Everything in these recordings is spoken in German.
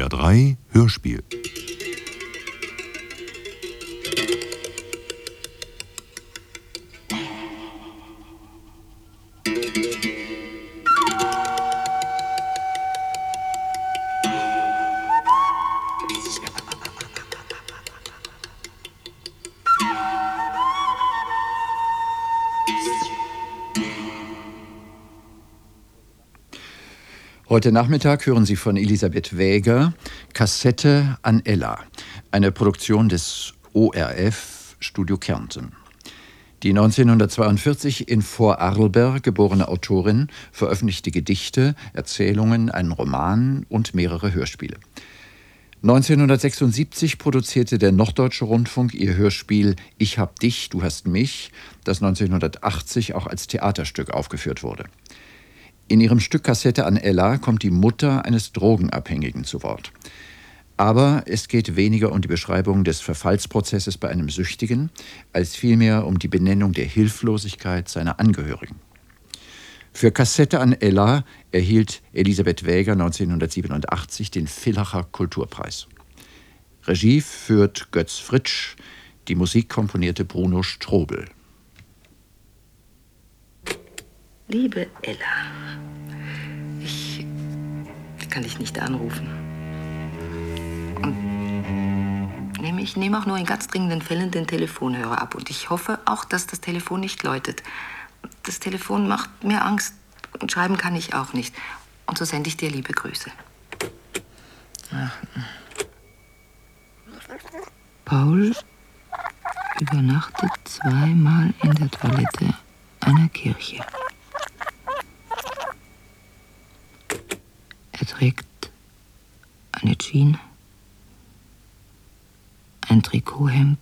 SWR3 Hörspiel. Heute Nachmittag hören Sie von Elisabeth Wäger Kassette an Ella, eine Produktion des ORF Studio Kärnten. Die 1942 in Vorarlberg geborene Autorin veröffentlichte Gedichte, Erzählungen, einen Roman und mehrere Hörspiele. 1976 produzierte der Norddeutsche Rundfunk ihr Hörspiel Ich hab dich, du hast mich, das 1980 auch als Theaterstück aufgeführt wurde. In ihrem Stück Kassette an Ella kommt die Mutter eines Drogenabhängigen zu Wort. Aber es geht weniger um die Beschreibung des Verfallsprozesses bei einem Süchtigen, als vielmehr um die Benennung der Hilflosigkeit seiner Angehörigen. Für Kassette an Ella erhielt Elisabeth Wäger 1987 den Villacher Kulturpreis. Regie führt Götz Fritsch, die Musik komponierte Bruno Strobel. Liebe Ella, ich kann dich nicht anrufen. Und ich nehme auch nur in ganz dringenden Fällen den Telefonhörer ab. Und ich hoffe auch, dass das Telefon nicht läutet. Das Telefon macht mir Angst und schreiben kann ich auch nicht. Und so sende ich dir liebe Grüße. Paul übernachtet zweimal in der Toilette einer Kirche. Er trägt eine Jeans, ein Trikothemd,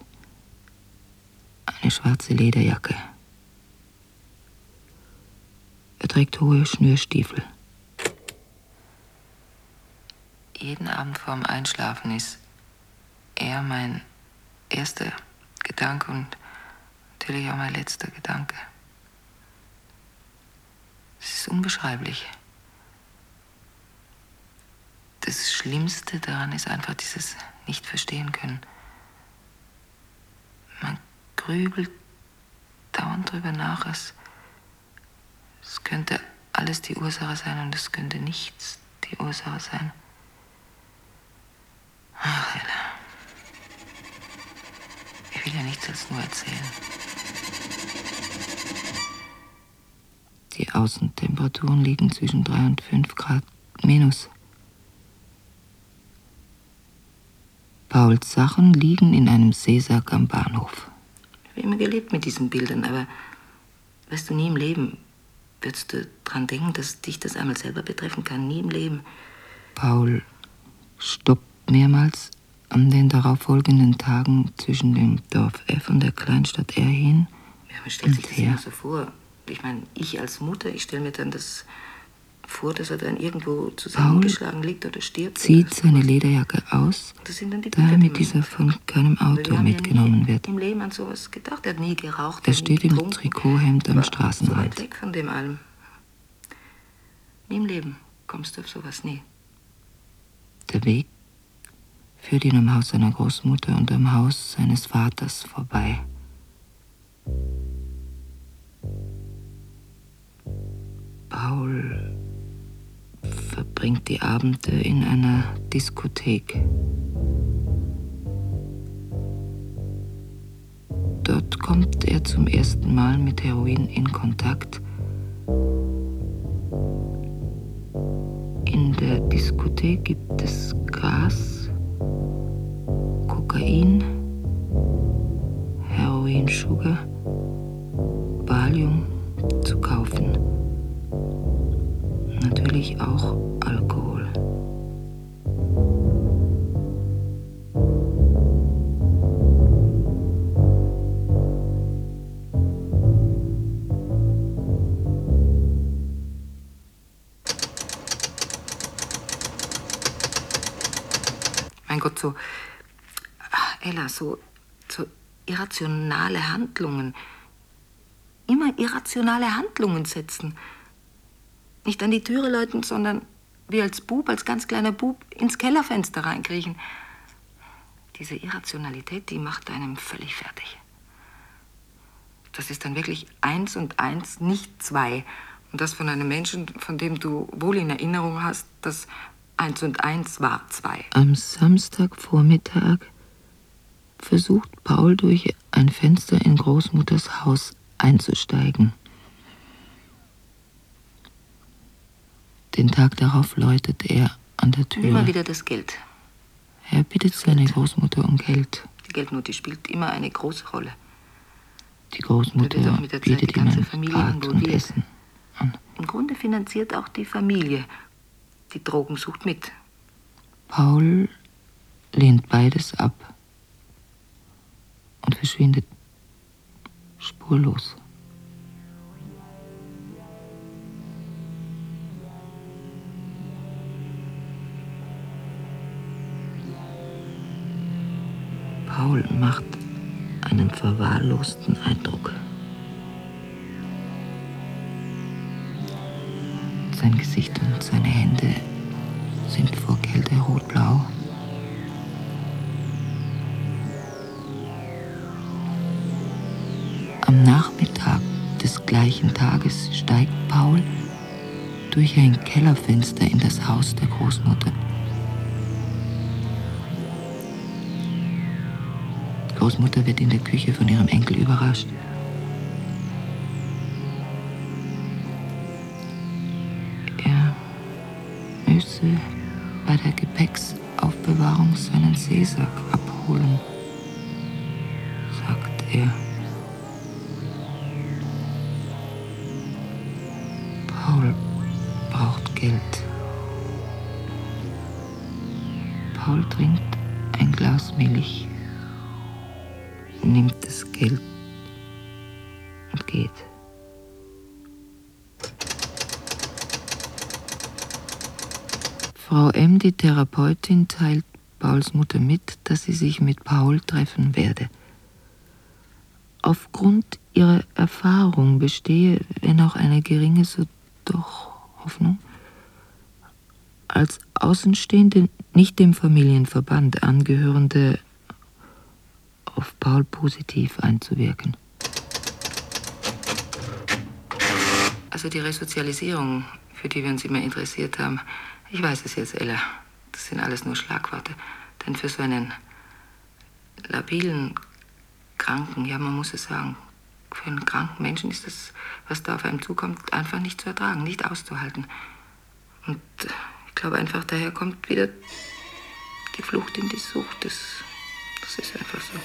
eine schwarze Lederjacke. Er trägt hohe Schnürstiefel. Jeden Abend vorm Einschlafen ist er mein erster Gedanke und natürlich auch mein letzter Gedanke. Es ist unbeschreiblich. Das Schlimmste daran ist einfach dieses Nicht-Verstehen können. Man grübelt dauernd drüber nach, es könnte alles die Ursache sein und es könnte nichts die Ursache sein. Ach, Ella. Ich will ja nichts als nur erzählen. Die Außentemperaturen liegen zwischen 3 und 5 Grad minus. Pauls Sachen liegen in einem Seesack am Bahnhof. Ich habe immer gelebt mit diesen Bildern, aber weißt du, nie im Leben würdest du dran denken, dass dich das einmal selber betreffen kann. Nie im Leben. Paul stoppt mehrmals an den darauffolgenden Tagen zwischen dem Dorf F und der Kleinstadt R hin. Ja, man stellt sich das immer so vor. Ich meine, ich als Mutter, ich stelle mir dann das vor, dass er dann irgendwo zusammengeschlagen liegt oder stirbt. Zieht seine Lederjacke aus, damit dieser von keinem Auto mitgenommen wird. Im Leben an sowas gedacht. Er hat nie geraucht. Er steht im Trikothemd am Straßenrand. So weit weg von dem allem. Nie im Leben kommst du auf sowas nie. Der Weg führt ihn am Haus seiner Großmutter und am Haus seines Vaters vorbei. Paul verbringt die Abende in einer Diskothek. Dort kommt er zum ersten Mal mit Heroin in Kontakt. In der Diskothek gibt es Gras, Kokain, Heroin, Sugar, Valium zu kaufen. Natürlich auch Alkohol. Mein Gott, Ella, so irrationale Handlungen. Immer irrationale Handlungen setzen. Nicht an die Türe läuten, sondern wie als Bub, als ganz kleiner Bub, ins Kellerfenster reinkriechen. Diese Irrationalität, die macht einem völlig fertig. Das ist dann wirklich 1 und 1, nicht 2. Und das von einem Menschen, von dem du wohl in Erinnerung hast, dass 1 und 1 war 2. Am Samstagvormittag versucht Paul durch ein Fenster in Großmutters Haus einzusteigen. Den Tag darauf läutet er an der Tür. Immer wieder das Geld. Er bittet seine Großmutter um Geld. Die Geldnote spielt immer eine große Rolle. Die Großmutter bietet ihm ein Bad und Essen an. Im Grunde finanziert auch die Familie die Drogensucht mit. Paul lehnt beides ab und verschwindet spurlos. Paul macht einen verwahrlosten Eindruck. Sein Gesicht und seine Hände sind vor Kälte rotblau. Am Nachmittag des gleichen Tages steigt Paul durch ein Kellerfenster in das Haus der Großmutter. Die Großmutter wird in der Küche von ihrem Enkel überrascht. Er müsse bei der Gepäcksaufbewahrung seinen Seesack abholen, sagt er. Paul braucht Geld. Paul trinkt ein Glas Milch, nimmt das Geld und geht. Frau M., die Therapeutin, teilt Pauls Mutter mit, dass sie sich mit Paul treffen werde. Aufgrund ihrer Erfahrung bestehe, wenn auch eine geringe, so doch Hoffnung, als Außenstehende, nicht dem Familienverband angehörende, auf Paul positiv einzuwirken. Also die Resozialisierung, für die wir uns immer interessiert haben, ich weiß es jetzt, Ella, das sind alles nur Schlagworte. Denn für so einen labilen Kranken, ja, man muss es sagen, für einen kranken Menschen ist das, was da auf einem zukommt, einfach nicht zu ertragen, nicht auszuhalten. Und ich glaube einfach, daher kommt wieder die Flucht in die Sucht. Das ist einfach so.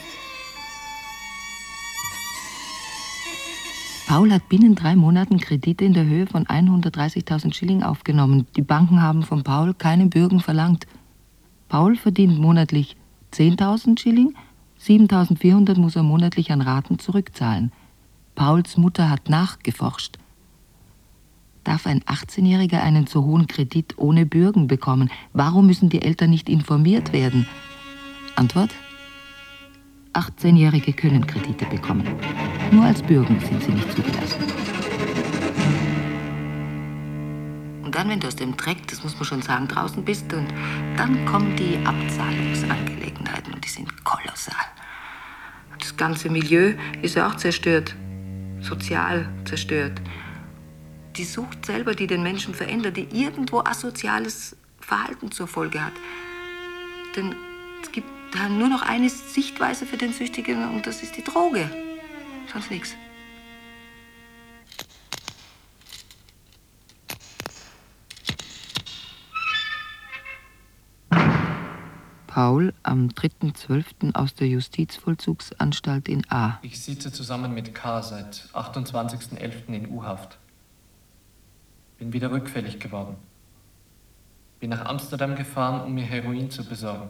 Paul hat binnen 3 Monaten Kredite in der Höhe von 130.000 Schilling aufgenommen. Die Banken haben von Paul keine Bürgen verlangt. Paul verdient monatlich 10.000 Schilling, 7.400 muss er monatlich an Raten zurückzahlen. Pauls Mutter hat nachgeforscht. Darf ein 18-Jähriger einen so hohen Kredit ohne Bürgen bekommen? Warum müssen die Eltern nicht informiert werden? Antwort: 18-Jährige können Kredite bekommen. Nur als Bürgen sind sie nicht zugelassen. Und dann, wenn du aus dem Dreck, das muss man schon sagen, draußen bist, und dann kommen die Abzahlungsangelegenheiten und die sind kolossal. Das ganze Milieu ist ja auch zerstört, sozial zerstört. Die Sucht selber, die den Menschen verändert, die irgendwo asoziales Verhalten zur Folge hat. Denn es gibt da nur noch eine Sichtweise für den Süchtigen und das ist die Droge. Sonst nichts. Paul am 3.12. aus der Justizvollzugsanstalt in A. Ich sitze zusammen mit K. seit 28.11. in U-Haft. Bin wieder rückfällig geworden. Bin nach Amsterdam gefahren, um mir Heroin zu besorgen.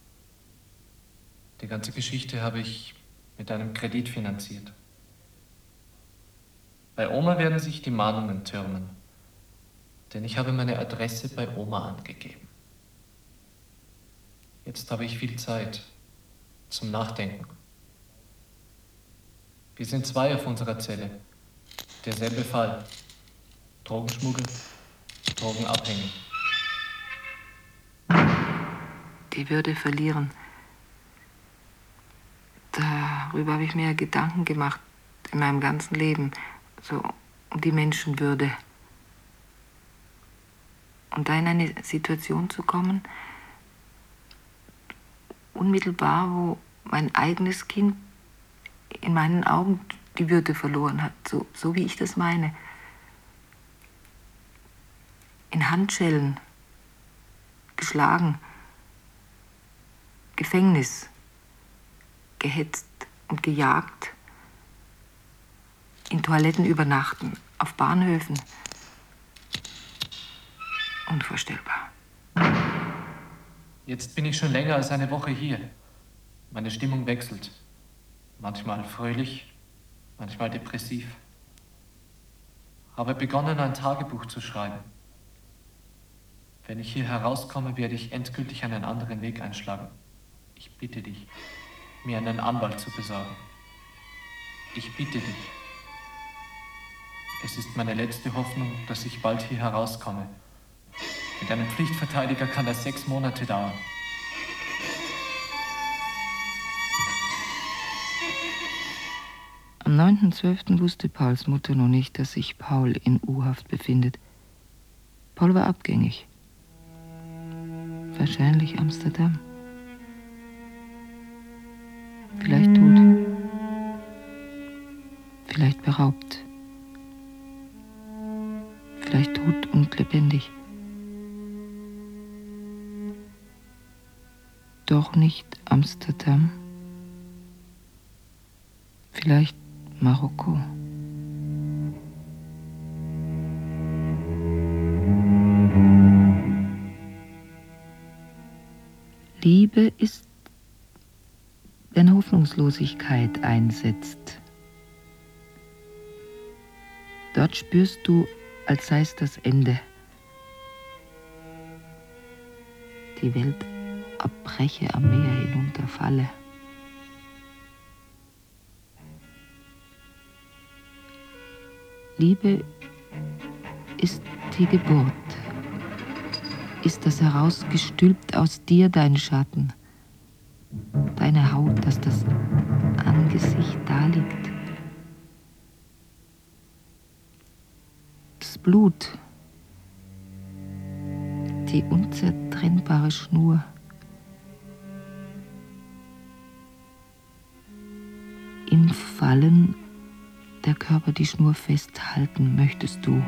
Die ganze Geschichte habe ich mit einem Kredit finanziert. Bei Oma werden sich die Mahnungen türmen, denn ich habe meine Adresse bei Oma angegeben. Jetzt habe ich viel Zeit zum Nachdenken. Wir sind 2 auf unserer Zelle. Derselbe Fall. Drogenschmuggel, drogenabhängig. die Würde verlieren. Darüber habe ich mir Gedanken gemacht in meinem ganzen Leben, so um die Menschenwürde. Und da in eine Situation zu kommen, unmittelbar, wo mein eigenes Kind in meinen Augen die Würde verloren hat, so wie ich das meine. In Handschellen, geschlagen, Gefängnis, gehetzt und gejagt, in Toiletten übernachten, auf Bahnhöfen. Unvorstellbar. Jetzt bin ich schon länger als eine Woche hier. Meine Stimmung wechselt. Manchmal fröhlich, manchmal depressiv. Habe begonnen, ein Tagebuch zu schreiben. Wenn ich hier herauskomme, werde ich endgültig einen anderen Weg einschlagen. Ich bitte dich, mir einen Anwalt zu besorgen. Ich bitte dich. Es ist meine letzte Hoffnung, dass ich bald hier herauskomme. Mit einem Pflichtverteidiger kann das 6 Monate dauern. Am 9.12. wusste Pauls Mutter noch nicht, dass sich Paul in U-Haft befindet. Paul war abgängig. Wahrscheinlich Amsterdam. Vielleicht tot. Vielleicht beraubt. Vielleicht tot und lebendig. Doch nicht Amsterdam. Vielleicht Marokko. Liebe ist, wenn Hoffnungslosigkeit einsetzt. Dort spürst du, als sei es das Ende. Die Welt abbreche, am Meer hinunterfalle. Liebe ist die Geburt, ist das herausgestülpt aus dir dein Schatten, deine Haut, dass das Angesicht daliegt. Das Blut, die unzertrennbare Schnur. Im Fallen der Körper die Schnur festhalten möchtest du.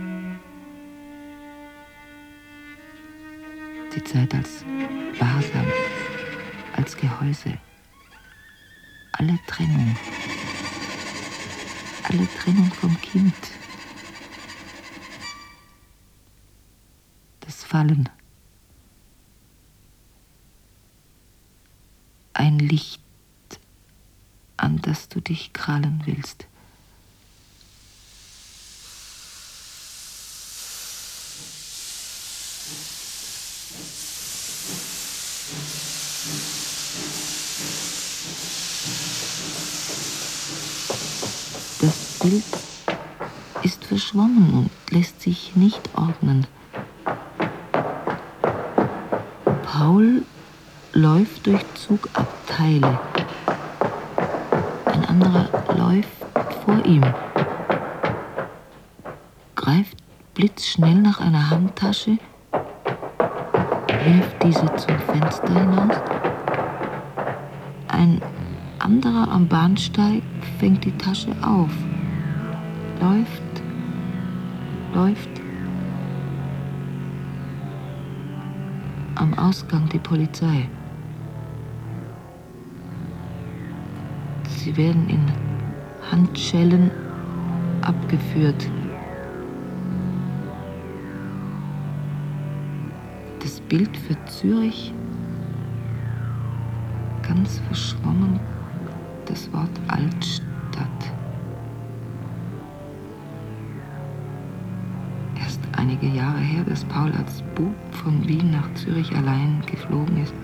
Die Zeit als Wahrsam, als Gehäuse. Alle Trennung vom Kind. Das Fallen. Ein Licht, an das du dich krallen willst. Das Bild ist verschwommen und lässt sich nicht ordnen. Paul läuft durch Zugabteile. Ein anderer läuft vor ihm, greift blitzschnell nach einer Handtasche, wirft diese zum Fenster hinaus. Ein anderer am Bahnsteig fängt die Tasche auf, läuft. Am Ausgang die Polizei. Sie werden in Handschellen abgeführt. Das Bild für Zürich, ganz verschwommen, das Wort Altstadt. Erst einige Jahre her, dass Paul als Bub von Wien nach Zürich allein geflogen ist.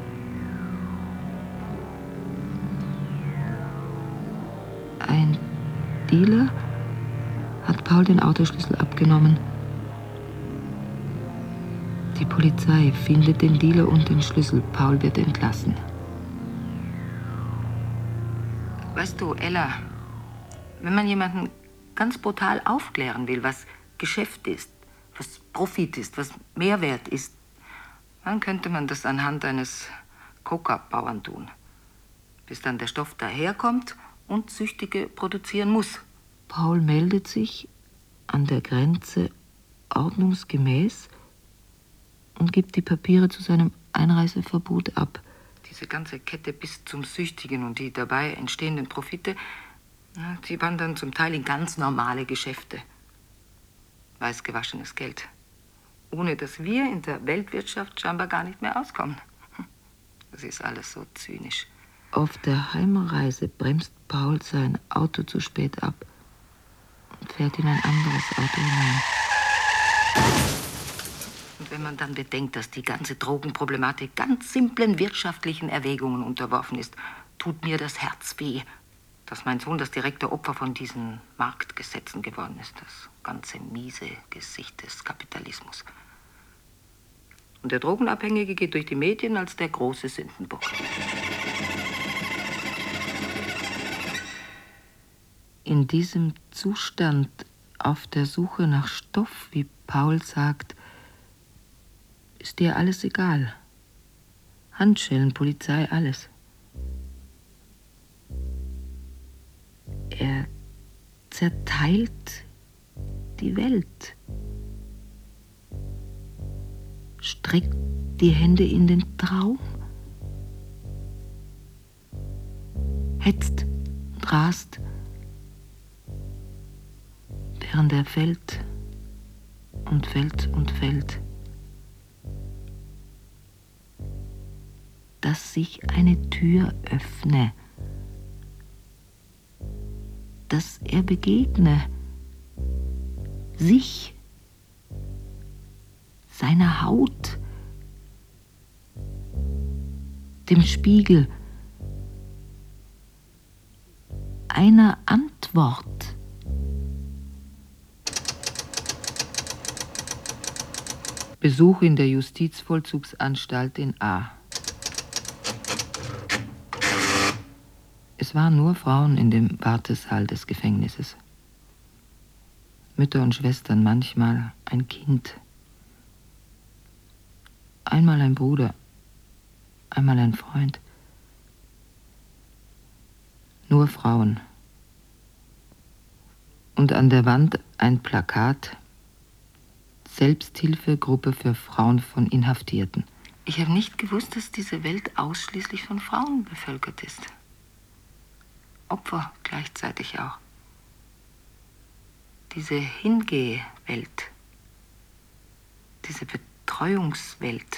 Ein Dealer hat Paul den Autoschlüssel abgenommen. Die Polizei findet den Dealer und den Schlüssel. Paul wird entlassen. Weißt du, Ella, wenn man jemanden ganz brutal aufklären will, was Geschäft ist, was Profit ist, was Mehrwert ist, dann könnte man das anhand eines Coca-Bauern tun. Bis dann der Stoff daherkommt und Süchtige produzieren muss. Paul meldet sich an der Grenze ordnungsgemäß und gibt die Papiere zu seinem Einreiseverbot ab. Diese ganze Kette bis zum Süchtigen und die dabei entstehenden Profite, die wandern zum Teil in ganz normale Geschäfte. Weiß gewaschenes Geld. Ohne dass wir in der Weltwirtschaft scheinbar gar nicht mehr auskommen. Das ist alles so zynisch. Auf der Heimreise bremst Paul sein Auto zu spät ab und fährt in ein anderes Auto hinein. Und wenn man dann bedenkt, dass die ganze Drogenproblematik ganz simplen wirtschaftlichen Erwägungen unterworfen ist, tut mir das Herz weh, dass mein Sohn das direkte Opfer von diesen Marktgesetzen geworden ist. Das ganze miese Gesicht des Kapitalismus. Und der Drogenabhängige geht durch die Medien als der große Sündenbock. In diesem Zustand, auf der Suche nach Stoff, wie Paul sagt, ist dir alles egal. Handschellen, Polizei, alles. Er zerteilt die Welt, streckt die Hände in den Traum, hetzt und rast, während er fällt und fällt und fällt. Dass sich eine Tür öffne, dass er begegne, sich, seiner Haut, dem Spiegel, einer Antwort. Besuch in der Justizvollzugsanstalt in A. Es waren nur Frauen in dem Wartesaal des Gefängnisses. Mütter und Schwestern, manchmal ein Kind. Einmal ein Bruder, einmal ein Freund. Nur Frauen. Und an der Wand ein Plakat: Selbsthilfegruppe für Frauen von Inhaftierten. Ich habe nicht gewusst, dass diese Welt ausschließlich von Frauen bevölkert ist. Opfer gleichzeitig auch. Diese Hingeh-Welt, diese Betreuungswelt,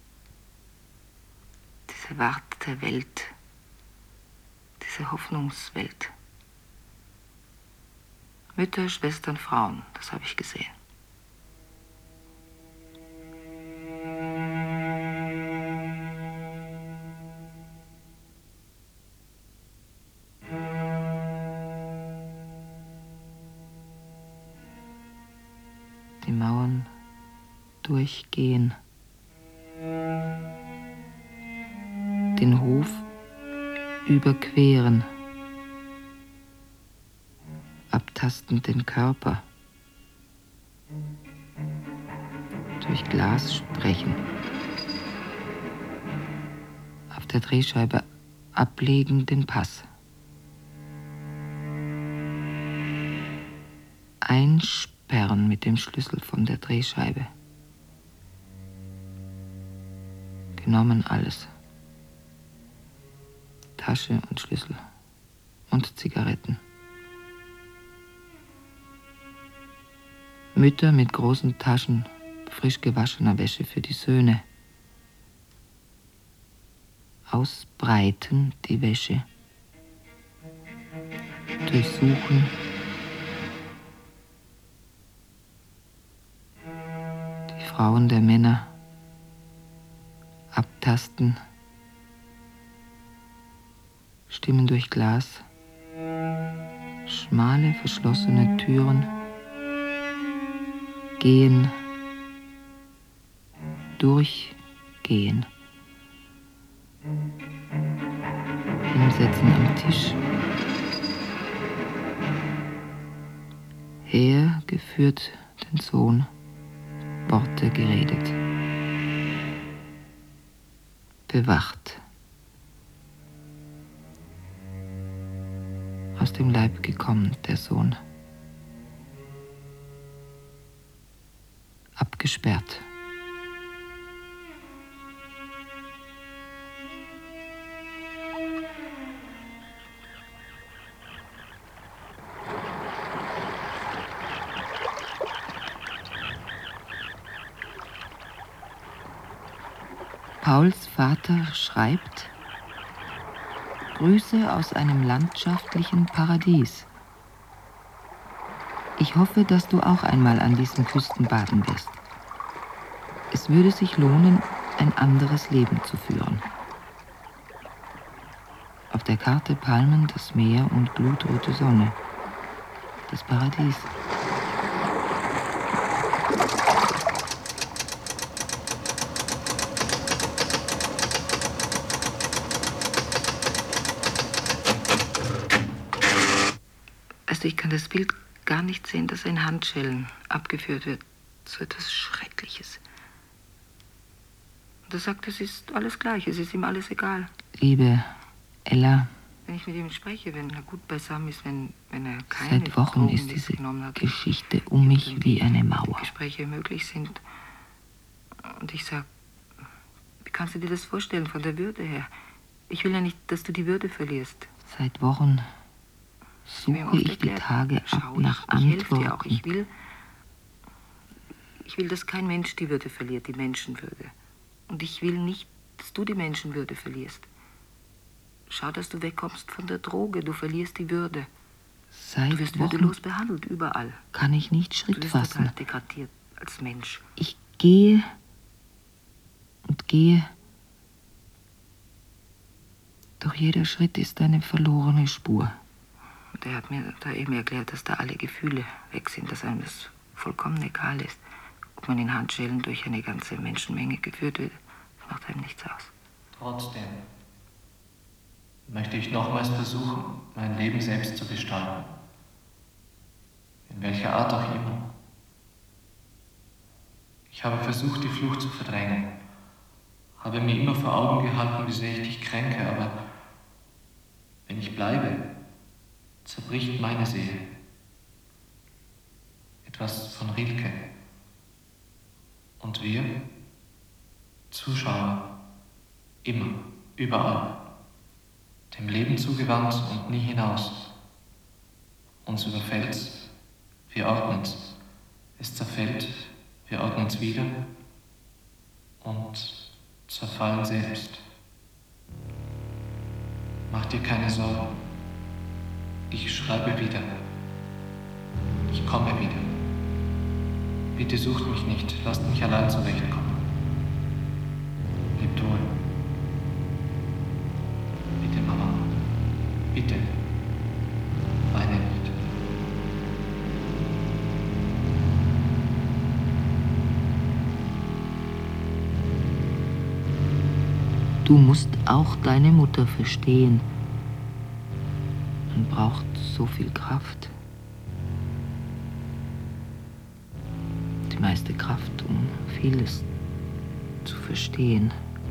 diese Wartewelt, diese Hoffnungswelt. Mütter, Schwestern, Frauen, das habe ich gesehen. Die Mauern durchgehen, den Hof überqueren, abtastend den Körper, durch Glas sprechen, auf der Drehscheibe ablegen den Pass, einsperren mit dem Schlüssel von der Drehscheibe. Genommen alles. Tasche und Schlüssel und Zigaretten. Mütter mit großen Taschen frisch gewaschener Wäsche für die Söhne. Ausbreiten die Wäsche. Durchsuchen. Die Frauen der Männer. Abtasten. Stimmen durch Glas. Schmale, verschlossene Türen. Gehen. durchgehen. Hinsetzen am Tisch. Hergeführt den Sohn, Worte geredet. Bewacht. Aus dem Leib gekommen, der Sohn. Abgesperrt. Pauls Vater schreibt: Grüße aus einem landschaftlichen Paradies. Ich hoffe, dass du auch einmal an diesen Küsten baden wirst. Es würde sich lohnen, ein anderes Leben zu führen. Auf der Karte Palmen, das Meer und glutrote Sonne. Das Paradies. Also ich kann das Bild gar nicht sehen, dass in Handschellen abgeführt wird. So etwas Schreckliches. Und er sagt, es ist alles gleich, es ist ihm alles egal. Liebe Ella, Wenn ich mit ihm spreche, wenn er gut beisammen ist, wenn er keine seit Wochen Drogen ist diese genommen hat, Geschichte um mich wie eine Mauer. Gespräche möglich sind. Und ich sage, wie kannst du dir das vorstellen von der Würde her? Ich will ja nicht, dass du die Würde verlierst. Seit Wochen suche ich die Tage ab nach Antworten. Ich will, dass kein Mensch die Würde verliert, die Menschenwürde. Und ich will nicht, dass du die Menschenwürde verlierst. Schau, dass du wegkommst von der Droge. Du verlierst die Würde. Seit Du wirst Wochen würdelos behandelt, überall. kann ich nicht Du Schritt wirst fassen. total degradiert als Mensch. Ich gehe und gehe. Doch jeder Schritt ist eine verlorene Spur. Und er hat mir da eben erklärt, dass da alle Gefühle weg sind, dass einem das vollkommen egal ist. Ob man in Handschellen durch eine ganze Menschenmenge geführt wird, das macht einem nichts aus. Trotzdem möchte ich nochmals versuchen, mein Leben selbst zu gestalten. In welcher Art auch immer. Ich habe versucht, die Flucht zu verdrängen. Habe mir immer vor Augen gehalten, wie sehr ich dich kränke, aber wenn ich bleibe, zerbricht meine Seele. Etwas von Rilke. Und wir, Zuschauer, immer, überall, dem Leben zugewandt und nie hinaus. Uns überfällt's, wir ordnen's. Es zerfällt, wir ordnen's wieder und zerfallen selbst. Mach dir keine Sorgen. Ich schreibe wieder. Ich komme wieder. Bitte sucht mich nicht, lasst mich allein zurechtkommen. Lebt wohl. Bitte, Mama. Bitte. Weine nicht. Du musst auch deine Mutter verstehen. Man braucht so viel Kraft. Die meiste Kraft, um vieles zu verstehen.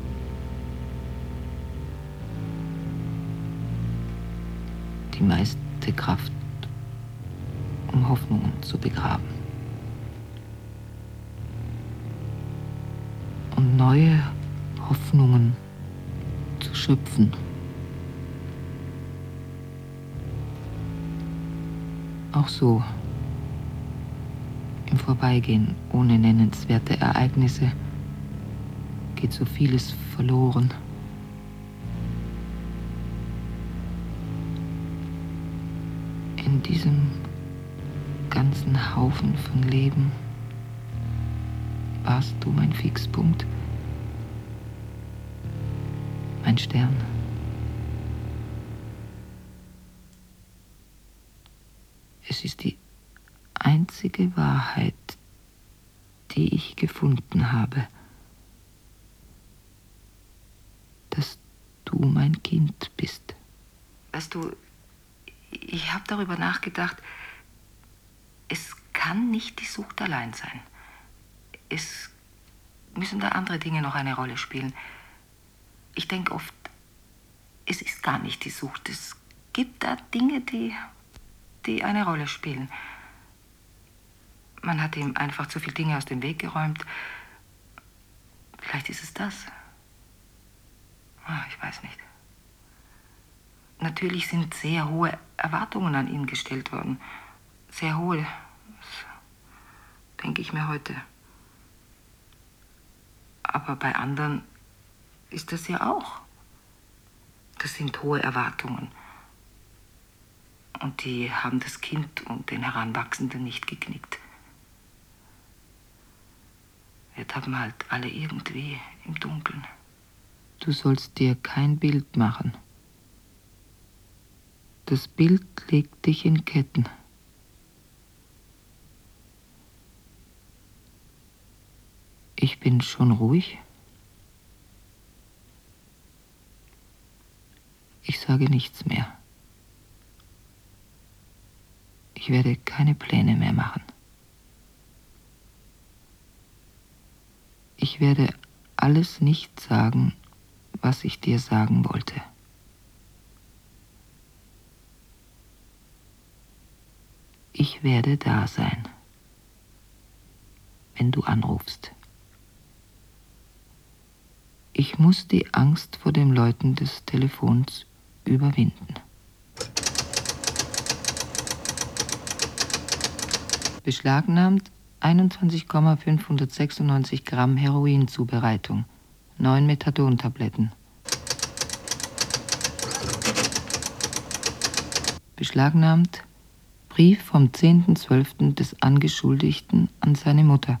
Die meiste Kraft, um Hoffnungen zu begraben. Und neue Hoffnungen zu schöpfen. Auch so, im Vorbeigehen, ohne nennenswerte Ereignisse, geht so vieles verloren. In diesem ganzen Haufen von Leben warst du mein Fixpunkt, mein Stern. Es ist die einzige Wahrheit, die ich gefunden habe. du mein Kind bist. Weißt du, ich habe darüber nachgedacht, es kann nicht die Sucht allein sein. Es müssen da andere Dinge noch eine Rolle spielen. Ich denke oft, es ist gar nicht die Sucht. Es gibt da Dinge, die eine Rolle spielen. Man hat ihm einfach zu viele Dinge aus dem Weg geräumt. Vielleicht ist es das. Ich weiß nicht. Natürlich sind sehr hohe Erwartungen an ihn gestellt worden. Sehr hohe. Das denke ich mir heute. Aber bei anderen ist das ja auch. Das sind hohe Erwartungen. Und die haben das Kind und den Heranwachsenden nicht geknickt. Wir tappen halt alle irgendwie im Dunkeln. Du sollst dir kein Bild machen. Das Bild legt dich in Ketten. Ich bin schon ruhig. Ich sage nichts mehr. Ich werde keine Pläne mehr machen. Ich werde alles nicht sagen, was ich dir sagen wollte. Ich werde da sein, wenn du anrufst. Ich muss die Angst vor dem Läuten des Telefons überwinden. Beschlagnahmt 21,596 Gramm Heroinzubereitung, 9 Methadontabletten. Beschlagnahmt Brief vom 10.12. des Angeschuldigten an seine Mutter.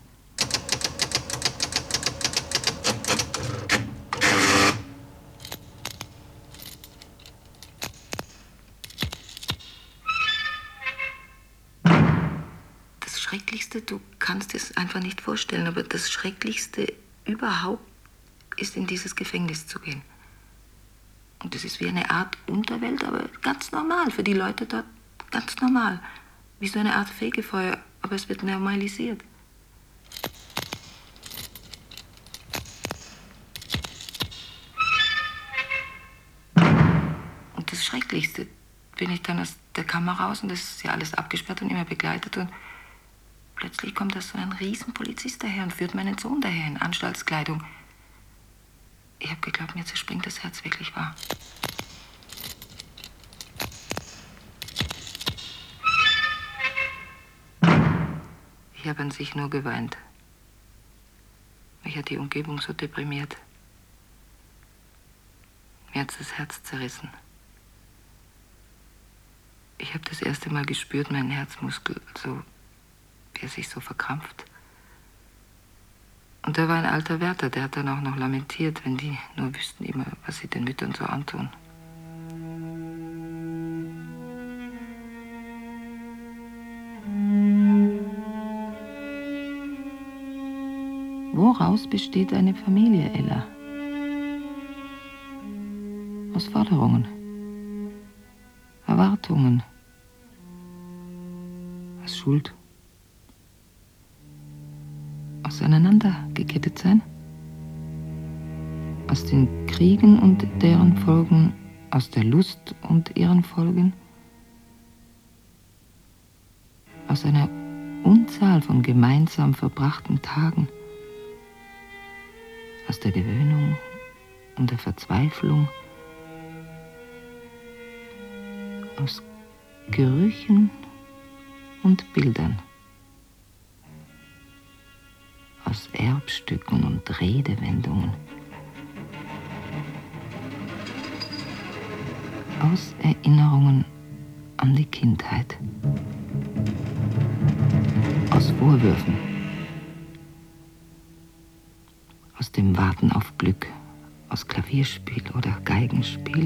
Das Schrecklichste, du kannst es einfach nicht vorstellen, aber das Schrecklichste überhaupt ist, in dieses Gefängnis zu gehen. Und es ist wie eine Art Unterwelt, aber ganz normal, für die Leute dort ganz normal. Wie so eine Art Fegefeuer, aber es wird normalisiert. Und das Schrecklichste, bin ich dann aus der Kammer raus und das ist ja alles abgesperrt und immer begleitet und plötzlich kommt da so ein Riesenpolizist daher und führt meinen Sohn daher in Anstaltskleidung. Ich habe geglaubt, mir zerspringt das Herz wirklich wahr. Ich habe an sich nur geweint. Mich hat die Umgebung so deprimiert. Mir hat das Herz zerrissen. Ich habe das erste Mal gespürt, meinen Herzmuskel, so wie er sich so verkrampft. Und da war ein alter Wärter, der hat dann auch noch lamentiert, wenn die nur wüssten immer, was sie den Müttern so antun. Woraus besteht eine Familie, Ella? Aus Forderungen, Erwartungen, aus Schuld, aus aneinander gekettet sein, aus den Kriegen und deren Folgen, aus der Lust und ihren Folgen, aus einer Unzahl von gemeinsam verbrachten Tagen, aus der Gewöhnung und der Verzweiflung, aus Gerüchen und Bildern, aus Erbstücken und Redewendungen, aus Erinnerungen an die Kindheit, aus Vorwürfen, aus dem Warten auf Glück, aus Klavierspiel oder Geigenspiel,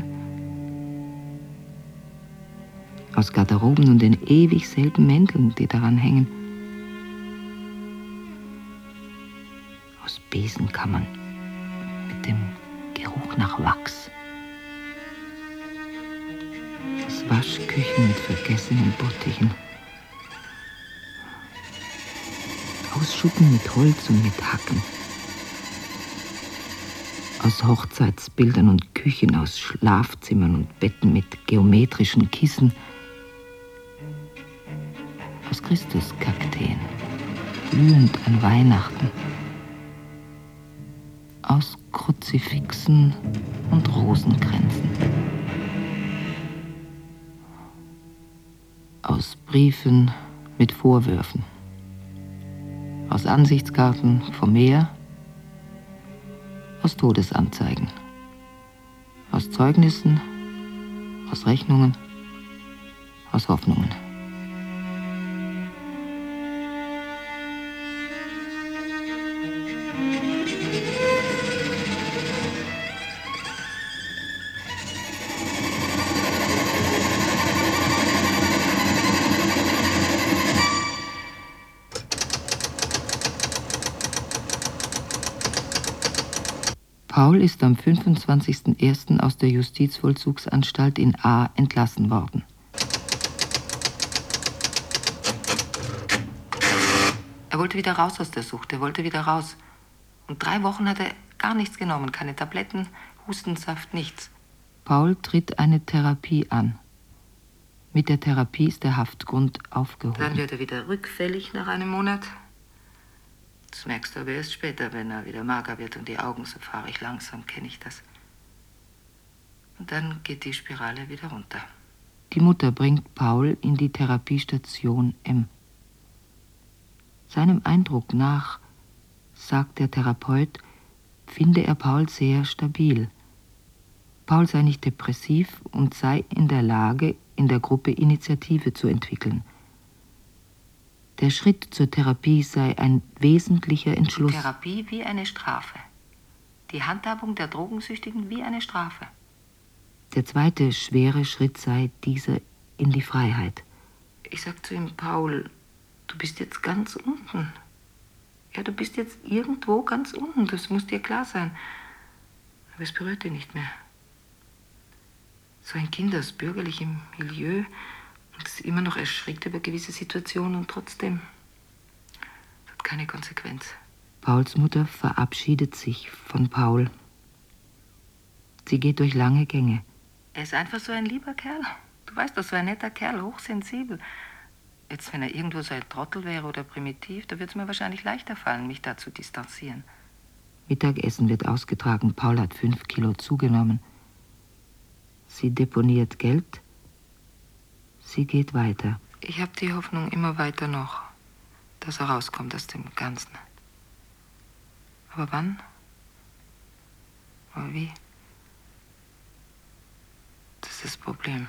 aus Garderoben und den ewig selben Mänteln, die daran hängen, aus Besenkammern mit dem Geruch nach Wachs Aus Waschküchen mit vergessenen Bottichen. Ausschuppen mit Holz und mit Hacken. Aus Hochzeitsbildern und Küchen, aus Schlafzimmern und Betten mit geometrischen Kissen. Aus Christuskakteen, blühend an Weihnachten. Aus Kruzifixen und Rosenkränzen. Aus Briefen mit Vorwürfen. Aus Ansichtskarten vom Meer. Aus Todesanzeigen. Aus Zeugnissen. Aus Rechnungen. Aus Hoffnungen. Paul ist am 25.01. aus der Justizvollzugsanstalt in A entlassen worden. Er wollte wieder raus aus der Sucht, er wollte wieder raus. Und 3 Wochen hat er gar nichts genommen, keine Tabletten, Hustensaft, nichts. Paul tritt eine Therapie an. Mit der Therapie ist der Haftgrund aufgehoben. Dann wird er wieder rückfällig nach einem Monat. Das merkst du aber erst später, wenn er wieder mager wird und die Augen so fahrig langsam, kenne ich das. Und dann geht die Spirale wieder runter. Die Mutter bringt Paul in die Therapiestation M. Seinem Eindruck nach, sagt der Therapeut, finde er Paul sehr stabil. Paul sei nicht depressiv und sei in der Lage, in der Gruppe Initiative zu entwickeln. Der Schritt zur Therapie sei ein wesentlicher Entschluss. Therapie wie eine Strafe. Die Handhabung der Drogensüchtigen wie eine Strafe. Der zweite schwere Schritt sei dieser in die Freiheit. Ich sag zu ihm, Paul, du bist jetzt ganz unten. Ja, du bist jetzt irgendwo ganz unten, das muss dir klar sein. Aber es berührt dich nicht mehr. So ein Kind aus bürgerlichem Milieu und ist immer noch erschrickt über gewisse Situationen und trotzdem das hat keine Konsequenz. Pauls Mutter verabschiedet sich von Paul. Sie geht durch lange Gänge. Er ist einfach so ein lieber Kerl. Du weißt doch, so ein netter Kerl, hochsensibel. Jetzt, wenn er irgendwo so ein Trottel wäre oder primitiv, da würde es mir wahrscheinlich leichter fallen, mich da zu distanzieren. Mittagessen wird ausgetragen. Paul hat 5 Kilo zugenommen. Sie deponiert Geld. Sie geht weiter. Ich habe die Hoffnung immer weiter noch, dass er rauskommt aus dem Ganzen. Aber wann? Aber wie? Das ist das Problem.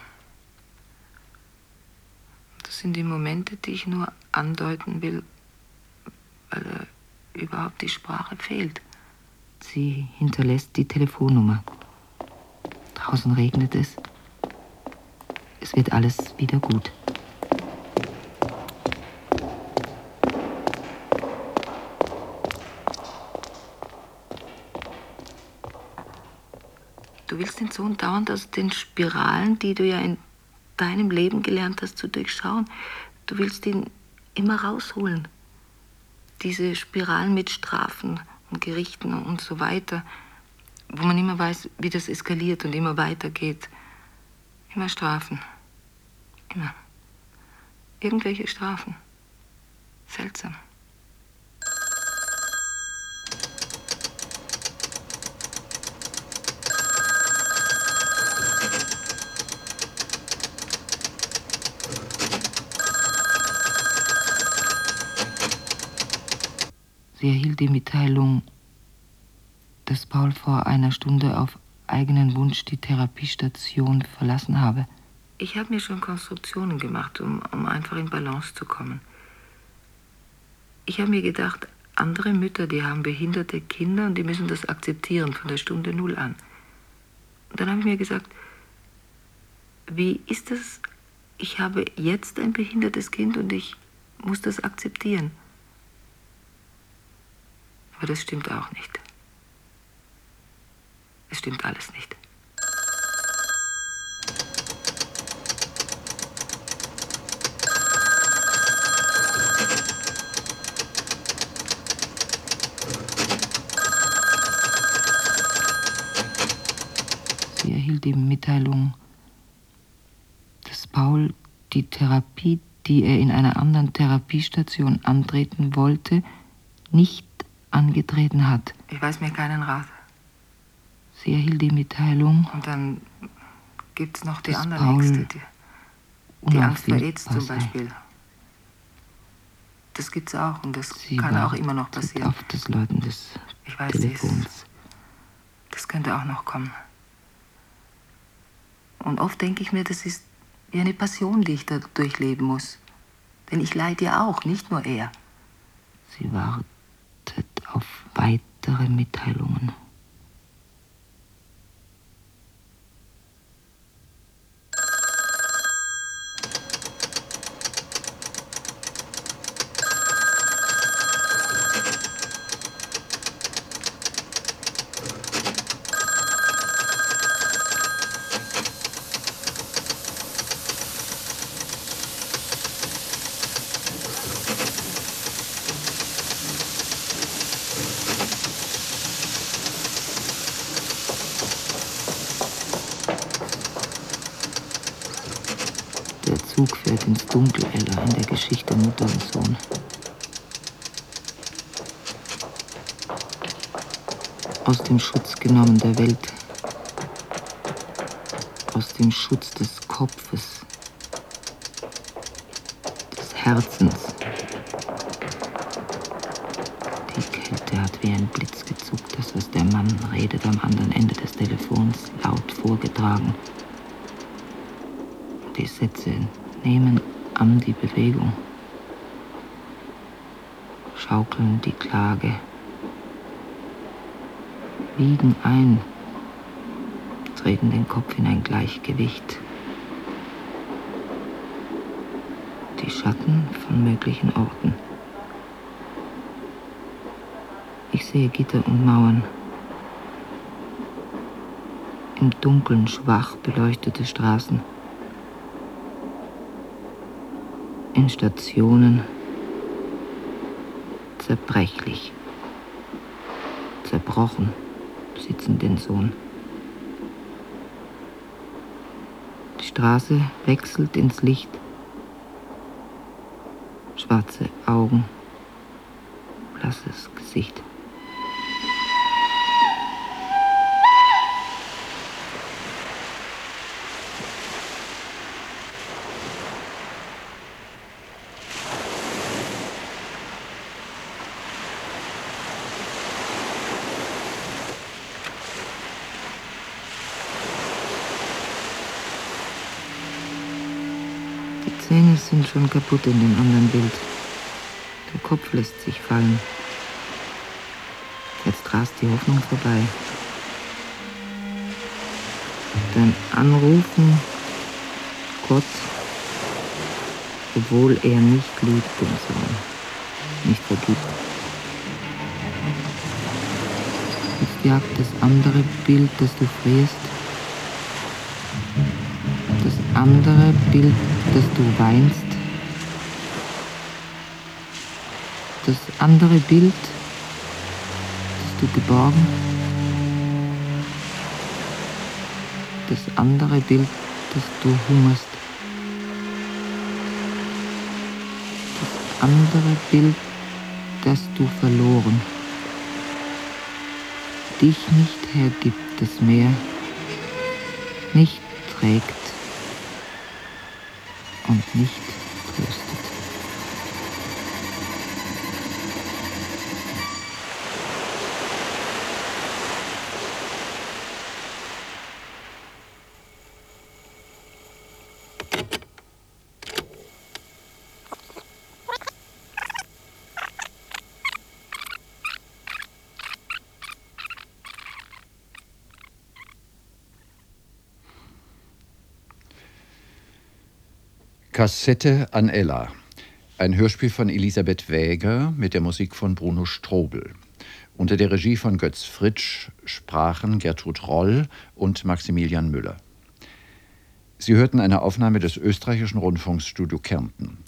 Das sind die Momente, die ich nur andeuten will, weil überhaupt die Sprache fehlt. Sie hinterlässt die Telefonnummer. Draußen regnet es. Es wird alles wieder gut. Du willst den Sohn dauernd aus den Spiralen, die du ja in deinem Leben gelernt hast, zu durchschauen. Du willst ihn immer rausholen. Diese Spiralen mit Strafen und Gerichten und so weiter, wo man immer weiß, wie das eskaliert und immer weitergeht. Immer Strafen. Immer. Irgendwelche Strafen. Seltsam. Sie erhielt die Mitteilung, dass Paul vor einer Stunde auf eigenen Wunsch die Therapiestation verlassen habe. Ich habe mir schon Konstruktionen gemacht, um einfach in Balance zu kommen. Ich habe mir gedacht, andere Mütter, die haben behinderte Kinder und die müssen das akzeptieren von der Stunde 0 an. Und dann habe ich mir gesagt, wie ist das? Ich habe jetzt ein behindertes Kind und ich muss das akzeptieren. Aber das stimmt auch nicht. Es stimmt alles nicht. erhielt die Mitteilung, dass Paul die Therapie, die er in einer anderen Therapiestation antreten wollte, nicht angetreten hat. Ich weiß mir keinen Rat. Sie erhielt die Mitteilung. Und dann gibt es noch die dass anderen Paul Ängste. Die Angst vor AIDS unauffindbar zum sei. Beispiel. Das gibt's auch und das Sie kann auch wartet immer noch passieren. auf das Läuten des Ich weiß Telefons. das könnte auch noch kommen. Und oft denke ich mir, das ist wie eine Passion, die ich da durchleben muss. Denn ich leide ja auch, nicht nur er. Sie wartet auf weitere Mitteilungen. Der Zug fährt ins Dunkel, Ella, in der Geschichte Mutter und Sohn. Aus dem Schutz genommen der Welt, aus dem Schutz des Kopfes, des Herzens. Die Kälte hat wie ein Blitz gezuckt, das, was der Mann redet, am anderen Ende des Telefons laut vorgetragen. Die Sätze nehmen an die Bewegung, schaukeln die Klage, wiegen ein, treten den Kopf in ein Gleichgewicht. Die Schatten von möglichen Orten. Ich sehe Gitter und Mauern. Im Dunkeln schwach beleuchtete Straßen. In Stationen zerbrechlich, zerbrochen sitzen den Sohn. Die Straße wechselt ins Licht. Schwarze Augen, blasses Gesicht. Die Zähne sind schon kaputt in dem anderen Bild. Der Kopf lässt sich fallen. Jetzt rast die Hoffnung vorbei. Dann anrufen, Gott, obwohl er nicht liebt den Sohn, nicht vergibt. Jetzt jagt das andere Bild, das du frierst. Das andere Bild, das du weinst. Das andere Bild, das du geborgen. Das andere Bild, das du hungerst. Das andere Bild, das du verloren. Dich nicht hergibt, das Meer nicht trägt und nicht tröstet. Kassette an Ella. Ein Hörspiel von Elisabeth Wäger mit der Musik von Bruno Strobel. Unter der Regie von Götz Fritsch sprachen Gertrud Roll und Maximilian Müller. Sie hörten eine Aufnahme des österreichischen Rundfunks Studio Kärnten.